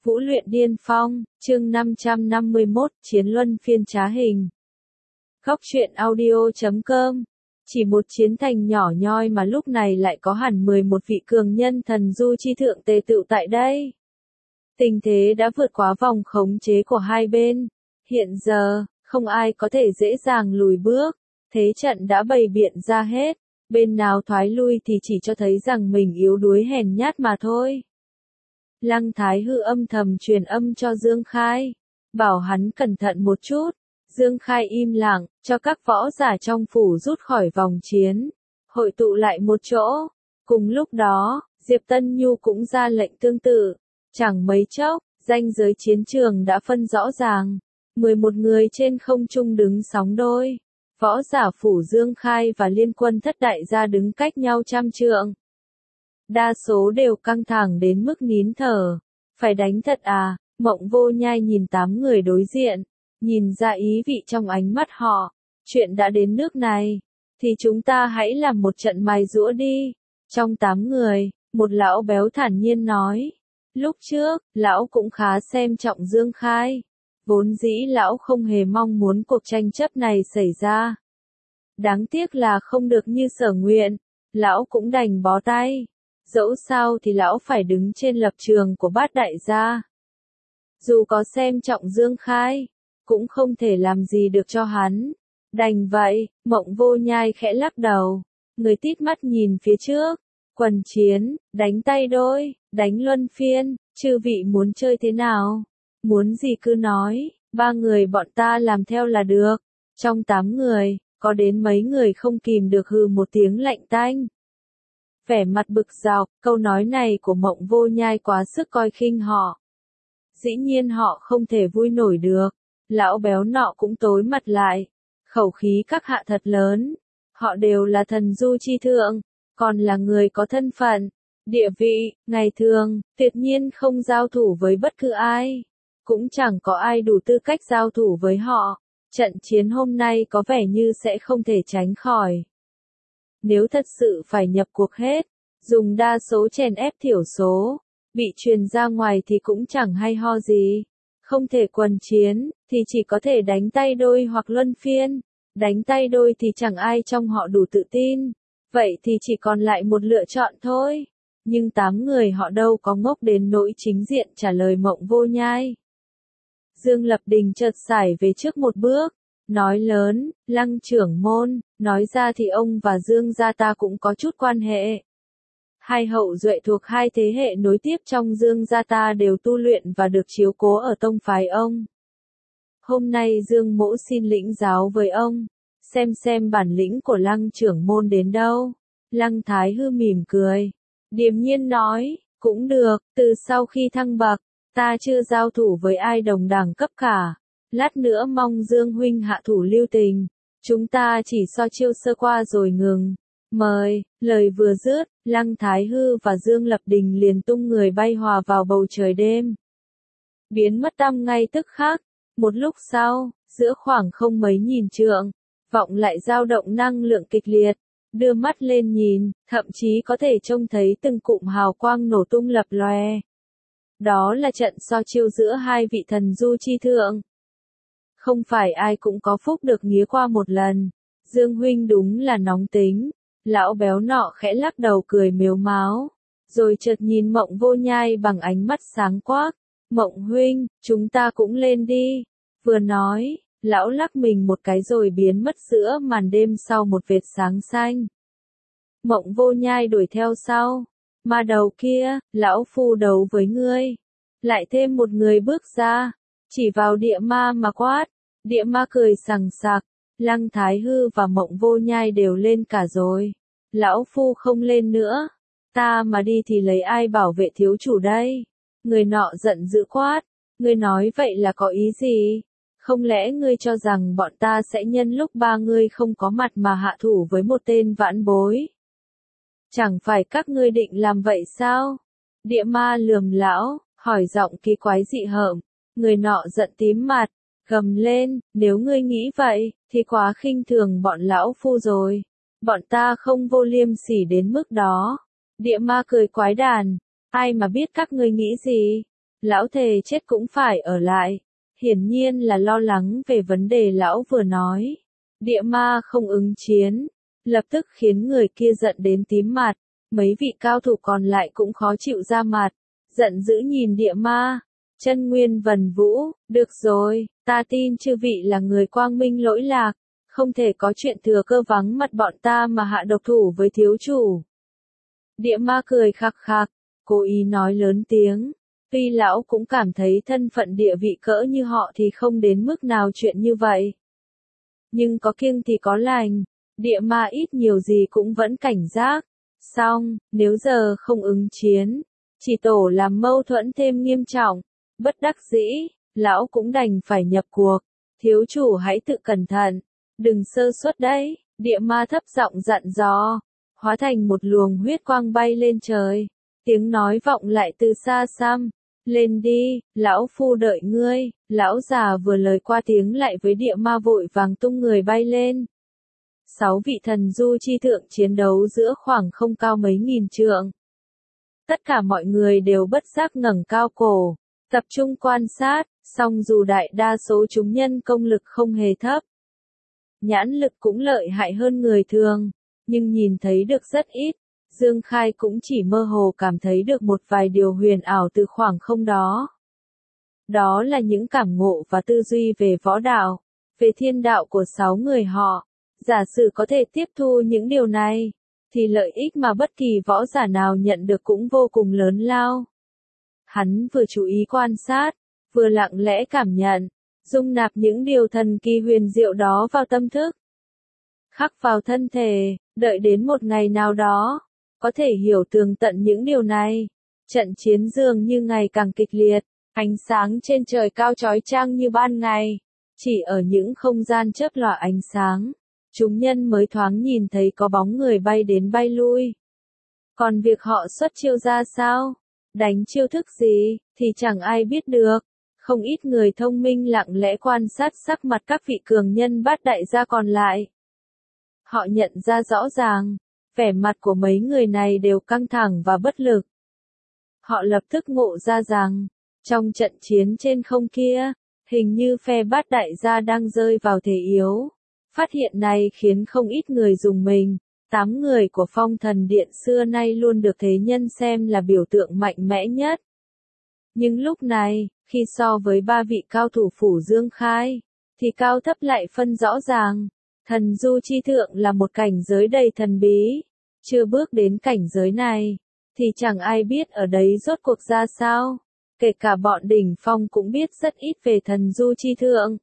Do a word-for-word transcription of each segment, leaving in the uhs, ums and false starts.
Vũ luyện điên phong, chương năm trăm năm mươi mốt, chiến luân phiên trá hình. Góc truyện audio chấm com. Chỉ một chiến thành nhỏ nhoi mà lúc này lại có hẳn mười một vị cường nhân thần du chi thượng tề tựu tại đây. Tình thế đã vượt quá vòng khống chế của hai bên. Hiện giờ, không ai có thể dễ dàng lùi bước. Thế trận đã bày biện ra hết. Bên nào thoái lui thì chỉ cho thấy rằng mình yếu đuối hèn nhát mà thôi. Lăng Thái Hư âm thầm truyền âm cho Dương Khai, bảo hắn cẩn thận một chút. Dương Khai im lặng, cho các võ giả trong phủ rút khỏi vòng chiến, hội tụ lại một chỗ. Cùng lúc đó, Diệp Tân Nhu cũng ra lệnh tương tự. Chẳng mấy chốc, ranh giới chiến trường đã phân rõ ràng. mười một người trên không trung đứng sóng đôi. Võ giả phủ Dương Khai và liên quân thất đại gia đứng cách nhau trăm trượng. Đa số đều căng thẳng đến mức nín thở. Phải đánh thật à? Mộng Vô Nhai nhìn tám người đối diện, nhìn ra ý vị trong ánh mắt họ. Chuyện đã đến nước này, thì chúng ta hãy làm một trận mài giũa đi. Trong tám người, một lão béo thản nhiên nói. Lúc trước, lão cũng khá xem trọng Dương Khai. Vốn dĩ lão không hề mong muốn cuộc tranh chấp này xảy ra. Đáng tiếc là không được như sở nguyện, lão cũng đành bó tay. Dẫu sao thì lão phải đứng trên lập trường của bát đại gia. Dù có xem trọng Dương Khai, cũng không thể làm gì được cho hắn. Đành vậy, Mộng Vô Nhai khẽ lắc đầu. Người tít mắt nhìn phía trước. Quần chiến, đánh tay đôi, đánh luân phiên, chư vị muốn chơi thế nào? Muốn gì cứ nói, ba người bọn ta làm theo là được. Trong tám người, có đến mấy người không kìm được hừ một tiếng lạnh tanh. Vẻ mặt bực dọc, câu nói này của Mộng Vô Nhai quá sức coi khinh họ. Dĩ nhiên họ không thể vui nổi được. Lão béo nọ cũng tối mặt lại. Khẩu khí các hạ thật lớn. Họ đều là thần du chi thượng, còn là người có thân phận, địa vị, ngày thường, tuyệt nhiên không giao thủ với bất cứ ai. Cũng chẳng có ai đủ tư cách giao thủ với họ. Trận chiến hôm nay có vẻ như sẽ không thể tránh khỏi. Nếu thật sự phải nhập cuộc hết, dùng đa số chèn ép thiểu số, bị truyền ra ngoài thì cũng chẳng hay ho gì. Không thể quần chiến, thì chỉ có thể đánh tay đôi hoặc luân phiên. Đánh tay đôi thì chẳng ai trong họ đủ tự tin. Vậy thì chỉ còn lại một lựa chọn thôi. Nhưng tám người họ đâu có ngốc đến nỗi chính diện trả lời Mộng Vô Nhai. Dương Lập Đình chợt sải về trước một bước. Nói lớn, Lăng trưởng môn, nói ra thì ông và Dương gia ta cũng có chút quan hệ. Hai hậu duệ thuộc hai thế hệ nối tiếp trong Dương gia ta đều tu luyện và được chiếu cố ở tông phái ông. Hôm nay Dương mỗ xin lĩnh giáo với ông, xem xem bản lĩnh của Lăng trưởng môn đến đâu. Lăng Thái Hư mỉm cười, điềm nhiên nói, cũng được, từ sau khi thăng bậc, ta chưa giao thủ với ai đồng đẳng cấp cả. Lát nữa mong Dương huynh hạ thủ lưu tình, chúng ta chỉ so chiêu sơ qua rồi ngừng. Mời, lời vừa dứt, Lăng Thái Hư và Dương Lập Đình liền tung người bay hòa vào bầu trời đêm. Biến mất tăm ngay tức khắc, một lúc sau, giữa khoảng không mấy nghìn trượng, vọng lại dao động năng lượng kịch liệt, đưa mắt lên nhìn, thậm chí có thể trông thấy từng cụm hào quang nổ tung lập lòe. Đó là trận so chiêu giữa hai vị thần du chi thượng. Không phải ai cũng có phúc được nghía qua một lần. Dương huynh đúng là nóng tính. Lão béo nọ khẽ lắc đầu cười mếu máo. Rồi chợt nhìn Mộng Vô Nhai bằng ánh mắt sáng quắc. Mộng huynh, chúng ta cũng lên đi. Vừa nói, lão lắc mình một cái rồi biến mất giữa màn đêm sau một vệt sáng xanh. Mộng Vô Nhai đuổi theo sau. Mà đầu kia, lão phu đấu với ngươi. Lại thêm một người bước ra. Chỉ vào địa ma mà quát. Địa ma cười sằng sặc. Lăng Thái Hư và Mộng Vô Nhai đều lên cả rồi. Lão phu không lên nữa. Ta mà đi thì lấy ai bảo vệ thiếu chủ đây? Người nọ giận dữ quát. Ngươi nói vậy là có ý gì? Không lẽ ngươi cho rằng bọn ta sẽ nhân lúc ba ngươi không có mặt mà hạ thủ với một tên vãn bối? Chẳng phải các ngươi định làm vậy sao? Địa ma lườm lão, hỏi giọng kỳ quái dị hợm. Người nọ giận tím mặt, gầm lên, nếu ngươi nghĩ vậy, thì quá khinh thường bọn lão phu rồi. Bọn ta không vô liêm sỉ đến mức đó. Địa ma cười quái đản, ai mà biết các ngươi nghĩ gì? lão thề chết cũng phải ở lại. Hiển nhiên là lo lắng về vấn đề lão vừa nói. Địa ma không ứng chiến, lập tức khiến người kia giận đến tím mặt. Mấy vị cao thủ còn lại cũng khó chịu ra mặt, giận dữ nhìn địa ma. Chân Nguyên Vần Vũ, được rồi, ta tin chư vị là người quang minh lỗi lạc, không thể có chuyện thừa cơ vắng mặt bọn ta mà hạ độc thủ với thiếu chủ. Địa ma cười khặc khặc, cố ý nói lớn tiếng, tuy lão cũng cảm thấy thân phận địa vị cỡ như họ thì không đến mức nào chuyện như vậy. Nhưng có kiêng thì có lành, địa ma ít nhiều gì cũng vẫn cảnh giác. Xong, nếu giờ không ứng chiến, chỉ tổ làm mâu thuẫn thêm nghiêm trọng. Bất đắc dĩ, lão cũng đành phải nhập cuộc. Thiếu chủ hãy tự cẩn thận, đừng sơ suất đấy. Địa ma thấp giọng dặn dò, hóa thành một luồng huyết quang bay lên trời. Tiếng nói vọng lại từ xa xăm, lên đi, lão phu đợi ngươi. Lão già vừa lời qua tiếng lại với địa ma vội vàng tung người bay lên. Sáu vị thần du chi thượng chiến đấu giữa khoảng không cao mấy nghìn trượng. Tất cả mọi người đều bất giác ngẩng cao cổ, tập trung quan sát, song dù đại đa số chúng nhân công lực không hề thấp, nhãn lực cũng lợi hại hơn người thường, nhưng nhìn thấy được rất ít. Dương Khai cũng chỉ mơ hồ cảm thấy được một vài điều huyền ảo từ khoảng không đó. Đó là những cảm ngộ và tư duy về võ đạo, về thiên đạo của sáu người họ. Giả sử có thể tiếp thu những điều này, thì lợi ích mà bất kỳ võ giả nào nhận được cũng vô cùng lớn lao. Hắn vừa chú ý quan sát, vừa lặng lẽ cảm nhận, dung nạp những điều thần kỳ huyền diệu đó vào tâm thức. Khắc vào thân thể, đợi đến một ngày nào đó, có thể hiểu tường tận những điều này. Trận chiến dường như ngày càng kịch liệt, ánh sáng trên trời cao chói chang như ban ngày, chỉ ở những không gian chớp lòa ánh sáng. Chúng nhân mới thoáng nhìn thấy có bóng người bay đến bay lui. Còn việc họ xuất chiêu ra sao, đánh chiêu thức gì, thì chẳng ai biết được. Không ít người thông minh lặng lẽ quan sát sắc mặt các vị cường nhân bát đại gia còn lại. Họ nhận ra rõ ràng, vẻ mặt của mấy người này đều căng thẳng và bất lực. Họ lập tức ngộ ra rằng, trong trận chiến trên không kia, hình như phe bát đại gia đang rơi vào thế yếu. Phát hiện này khiến không ít người rùng mình. Tám người của Phong Thần Điện xưa nay luôn được thế nhân xem là biểu tượng mạnh mẽ nhất. Nhưng lúc này, khi so với ba vị cao thủ phủ Dương Khai, thì cao thấp lại phân rõ ràng. Thần du chi thượng là một cảnh giới đầy thần bí. Chưa bước đến cảnh giới này, thì chẳng ai biết ở đấy rốt cuộc ra sao. Kể cả bọn đỉnh phong cũng biết rất ít về thần du chi thượng.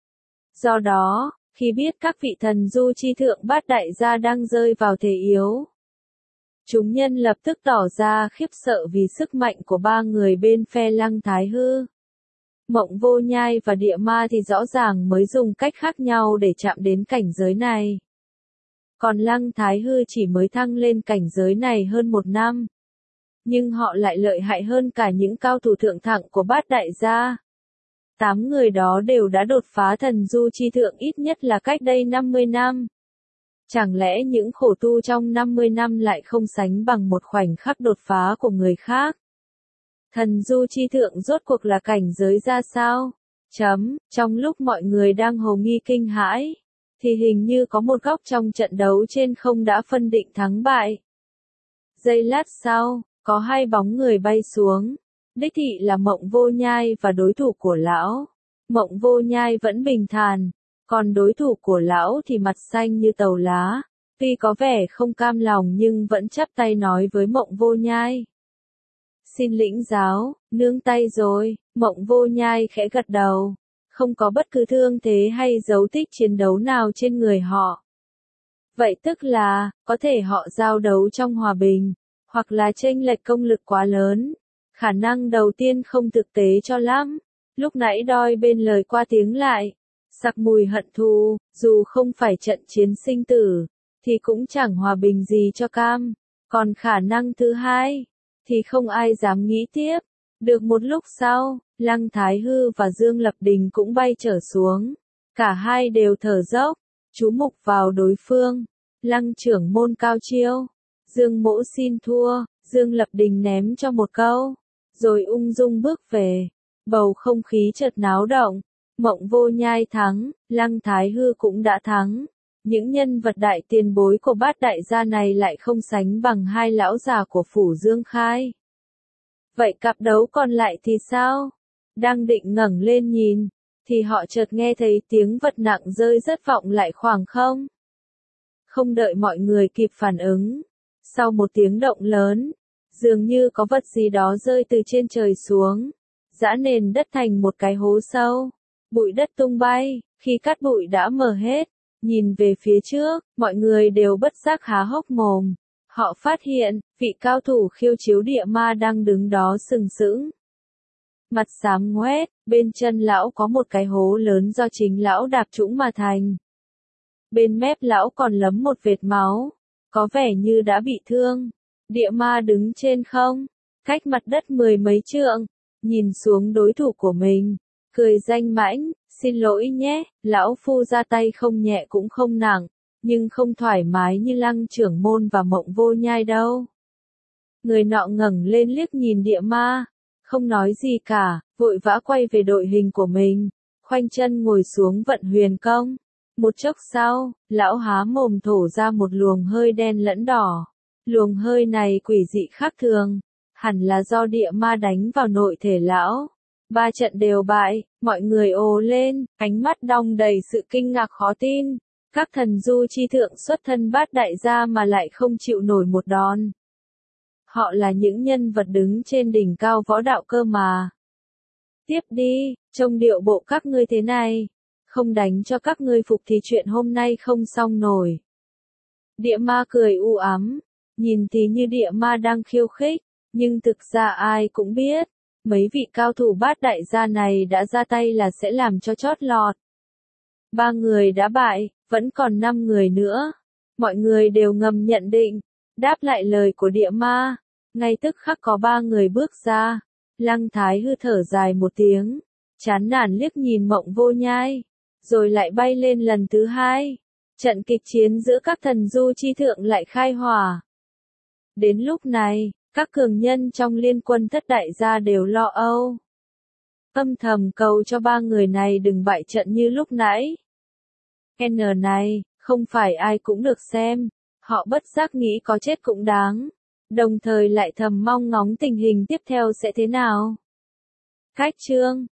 Do đó, khi biết các vị thần du chi thượng bát đại gia đang rơi vào thế yếu, chúng nhân lập tức tỏ ra khiếp sợ vì sức mạnh của ba người bên phe Lăng Thái Hư. Mộng Vô Nhai và Địa Ma thì rõ ràng mới dùng cách khác nhau để chạm đến cảnh giới này. Còn Lăng Thái Hư chỉ mới thăng lên cảnh giới này hơn một năm. Nhưng họ lại lợi hại hơn cả những cao thủ thượng thặng của bát đại gia. Tám người đó đều đã đột phá thần du chi thượng ít nhất là cách đây năm mươi năm. Chẳng lẽ những khổ tu trong năm mươi năm lại không sánh bằng một khoảnh khắc đột phá của người khác? Thần du chi thượng rốt cuộc là cảnh giới ra sao? Chấm, trong lúc mọi người đang hồ nghi kinh hãi, thì hình như có một góc trong trận đấu trên không đã phân định thắng bại. Giây lát sau, có hai bóng người bay xuống. Đích thị là Mộng Vô Nhai và đối thủ của lão. Mộng Vô Nhai vẫn bình thản, còn đối thủ của lão thì mặt xanh như tàu lá. Tuy có vẻ không cam lòng nhưng vẫn chắp tay nói với Mộng Vô Nhai. Xin lĩnh giáo, nương tay rồi. Mộng Vô Nhai khẽ gật đầu. Không có bất cứ thương thế hay dấu tích chiến đấu nào trên người họ. Vậy tức là, có thể họ giao đấu trong hòa bình, hoặc là chênh lệch công lực quá lớn. Khả năng đầu tiên không thực tế cho lắm. Lúc nãy đôi bên lời qua tiếng lại, sặc mùi hận thù, dù không phải trận chiến sinh tử, thì cũng chẳng hòa bình gì cho cam. Còn khả năng thứ hai, thì không ai dám nghĩ tiếp. Được một lúc sau, Lăng Thái Hư và Dương Lập Đình cũng bay trở xuống. Cả hai đều thở dốc, chú mục vào đối phương. Lăng trưởng môn cao chiêu. Dương Mỗ xin thua, Dương Lập Đình ném cho một câu. rồi ung dung bước về. Bầu không khí chợt náo động, Mộng Vô Nhai thắng, Lăng Thái Hư cũng đã thắng. Những nhân vật đại tiền bối của Bát đại gia này lại không sánh bằng hai lão già của Phủ Dương Khai. Vậy cặp đấu còn lại thì sao? Đang định ngẩng lên nhìn, thì họ chợt nghe thấy tiếng vật nặng rơi rất vọng lại khoảng không. Không đợi mọi người kịp phản ứng, sau một tiếng động lớn, dường như có vật gì đó rơi từ trên trời xuống, giã nền đất thành một cái hố sâu, bụi đất tung bay. Khi cát bụi đã mờ hết, nhìn về phía trước, mọi người đều bất giác há hốc mồm. Họ phát hiện, vị cao thủ khiêu chiếu địa ma đang đứng đó sừng sững. Mặt xám ngoét, bên chân lão có một cái hố lớn do chính lão đạp trũng mà thành. Bên mép lão còn lấm một vệt máu, có vẻ như đã bị thương. Địa ma đứng trên không, cách mặt đất mười mấy trượng, nhìn xuống đối thủ của mình, cười danh mãnh, xin lỗi nhé, lão phu ra tay không nhẹ cũng không nặng, nhưng không thoải mái như Lăng trưởng môn và Mộng Vô Nhai đâu. Người nọ ngẩng lên liếc nhìn địa ma, không nói gì cả, vội vã quay về đội hình của mình, khoanh chân ngồi xuống vận huyền công. Một chốc sau, lão há mồm thổ ra một luồng hơi đen lẫn đỏ. Luồng hơi này quỷ dị khác thường, hẳn là do địa ma đánh vào nội thể lão. Ba trận đều bại, mọi người ồ lên, ánh mắt đong đầy sự kinh ngạc khó tin. Các thần du chi thượng xuất thân Bát đại gia mà lại không chịu nổi một đòn. Họ là những nhân vật đứng trên đỉnh cao võ đạo cơ mà. Tiếp đi, trông điệu bộ các ngươi thế này, không đánh cho các ngươi phục thì chuyện hôm nay không xong nổi. Địa ma cười u ám, nhìn thì như địa ma đang khiêu khích, nhưng thực ra ai cũng biết, mấy vị cao thủ Bát đại gia này đã ra tay là sẽ làm cho chót lọt. Ba người đã bại, vẫn còn năm người nữa. Mọi người đều ngầm nhận định, đáp lại lời của địa ma. Ngay tức khắc có ba người bước ra. Lăng Thái Hư thở dài một tiếng, chán nản liếc nhìn Mộng Vô Nhai, rồi lại bay lên lần thứ hai. Trận kịch chiến giữa các thần du chi thượng lại khai hỏa. Đến lúc này, các cường nhân trong liên quân thất đại gia đều lo âu. Âm thầm cầu cho ba người này đừng bại trận như lúc nãy. N này, không phải ai cũng được xem, họ bất giác nghĩ có chết cũng đáng, đồng thời lại thầm mong ngóng tình hình tiếp theo sẽ thế nào. Cách chương